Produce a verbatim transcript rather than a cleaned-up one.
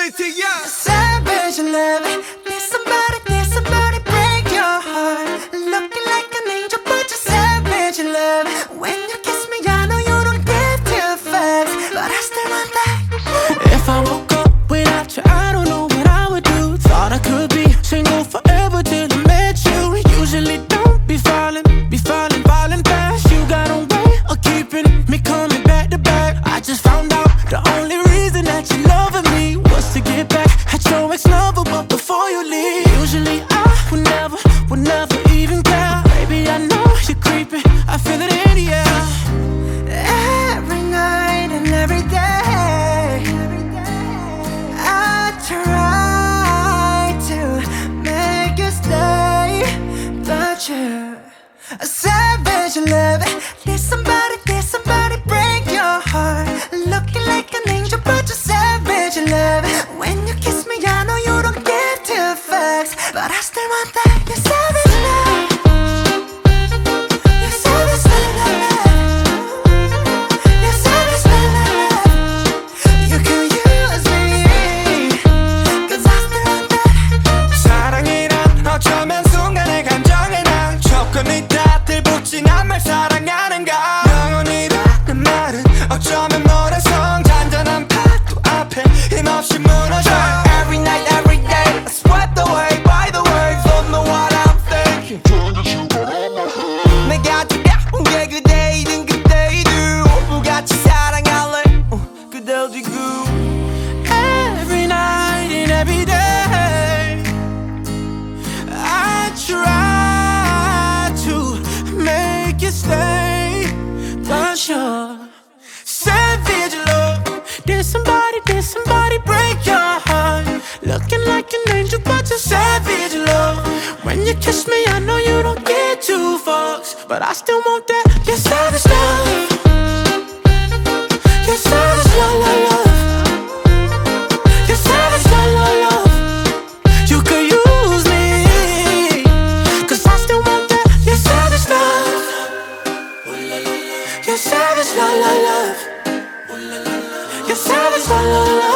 Plenty, yeah. Savage love. Need somebody, need somebody break your heart. Looking like an angel, but you're savage love. When you kiss me, I know you don't give two fucks, but I still want that. If I woke up without you, I don't know what I would do. Thought I could be single forever till I met you. Usually don't be falling, be falling, falling fast. You got a way of keeping me coming back to back. I just found out the only reason that you loving me was to get back at your ex-lover, but before you leave, usually I would never, would never even care. Baby, I know you're creeping, I feel it in the air. Every night and every day, I try to make you stay, but you're a savage love. Did somebody, did somebody break your heart? Looking like an angel, but you're savage love. When you kiss me, I know you don't give two fucks, but I still want that. You're savage love. You're savage love. You're savage love. You can use me, 'cause I still want that. 사랑이란 어쩌면 순간의 감정에 난 조금이 다 들붙인 한 말 사랑하는가. 영원이라는 말은 어쩌면 모래성 잔잔한 파도 앞에 힘없이 무너져. Every night, every day, swept away by the waves. Don't know what I'm thinking. 내가 두려운 게 그대이든 그대이든 오브같이 사랑할래. 어, 그대 어디고. Every night and every day, I try to make you stay, but you're savage love. Did somebody, did somebody break your heart? Looking like an angel, but you're savage love. When you kiss me, I know you don't get two fucks, but I still want that. You're savage love. You're savage love, love, love. You're savage love, love, love. You could use me, 'cause I still want that. You're savage love. You're savage love, love, love. You're savage love, love, love.